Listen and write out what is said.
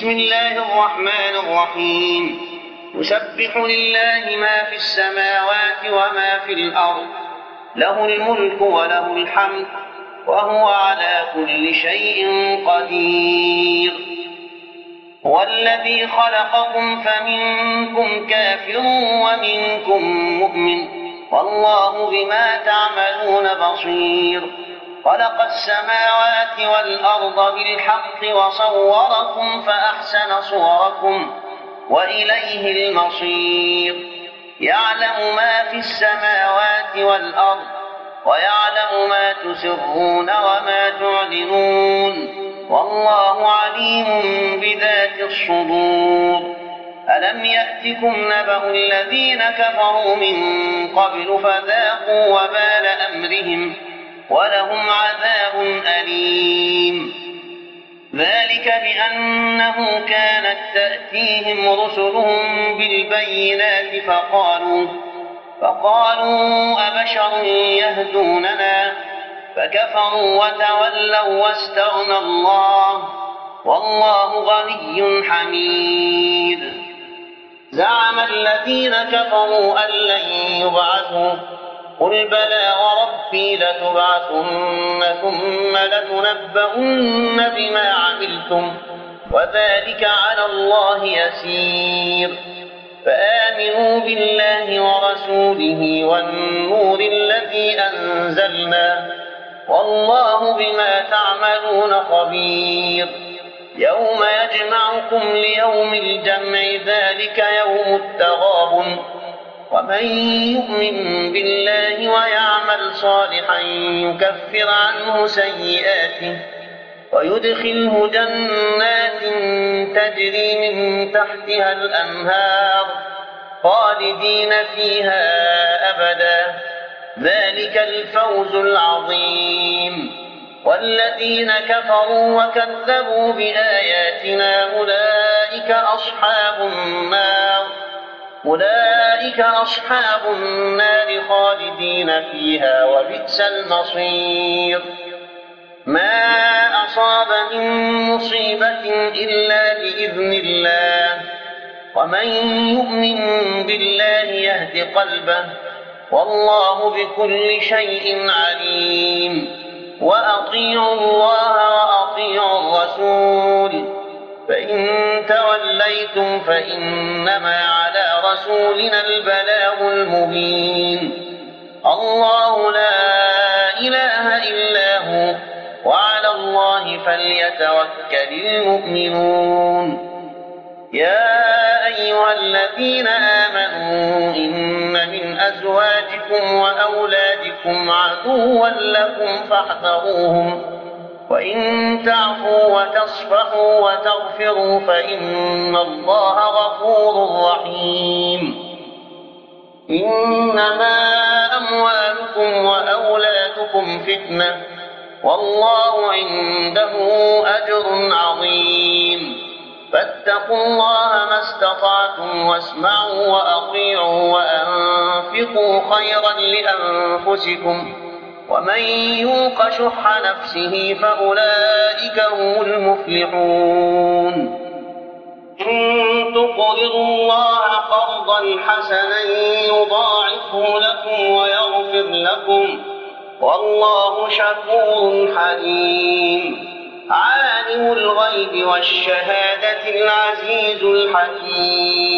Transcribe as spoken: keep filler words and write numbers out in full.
بسم الله الرحمن الرحيم. يسبح لله ما في السماوات وما في الأرض، له الملك وله الحمد وهو على كل شيء قدير. هو الذي خلقكم فمنكم كافر ومنكم مؤمن، والله بما تعملون بصير. خلق السماوات والأرض بالحق وصوركم فأحسن صوركم وإليه المصير. يعلم ما في السماوات والأرض ويعلم ما تسرون وما تعلنون، والله عليم بذات الصدور. ألم يأتكم نبأ الذين كفروا من قبل فذاقوا وبال أمرهم ولهم عذاب أليم. ذلك بأنه كانت تأتيهم رسلهم بالبينات فقالوا فقالوا أبشر يهدوننا، فكفروا وتولوا واستغنى الله، والله غني حميد. زعم الذين كفروا أن لن يبعثوا، قل بلى وربي لتبعثن ثم لتنبؤن بما عملتم وذلك على الله يسير. فآمنوا بالله ورسوله والنور الذي أنزلنا، والله بما تعملون خبير. يوم يجمعكم ليوم الجمع، ذلك يوم التغابن. ومن يؤمن بالله ويعمل صالحا يكفر عنه سيئاته ويدخله جنات تجري من تحتها الأنهار خالدين فيها أبدا، ذلك الفوز العظيم. والذين كفروا وكذبوا بآياتنا أولئك أصحاب النار أولئك أصحاب النار خالدين فيها وبئس المصير. ما أصاب من مصيبة إلا بإذن الله، ومن يؤمن بالله يهد قلبه، والله بكل شيء عليم. وأطيعوا الله وأطيعوا الرسول، فإن توليتم فإنما على رسولنا البلاغ المبين. الله لا إله إلا هو، وعلى الله فليتوكل المؤمنون. يا أيها الذين آمنوا إن من أزواجكم وأولادكم عدوا لكم فاحذروهم، وإن تعفوا وتصفحوا وتغفروا فإن الله غفور رحيم. إنما أموالكم وأولادكم فتنة، والله عنده أجر عظيم. فاتقوا الله ما استطعتم واسمعوا وأطيعوا وأنفقوا خيرا لأنفسكم، ومن يوق شح نفسه فأولئك هم المفلحون. إن تقرضوا الله قرضا حسنا يضاعفه لكم ويغفر لكم، والله شكور حليم. عالم الغيب والشهادة العزيز الحكيم.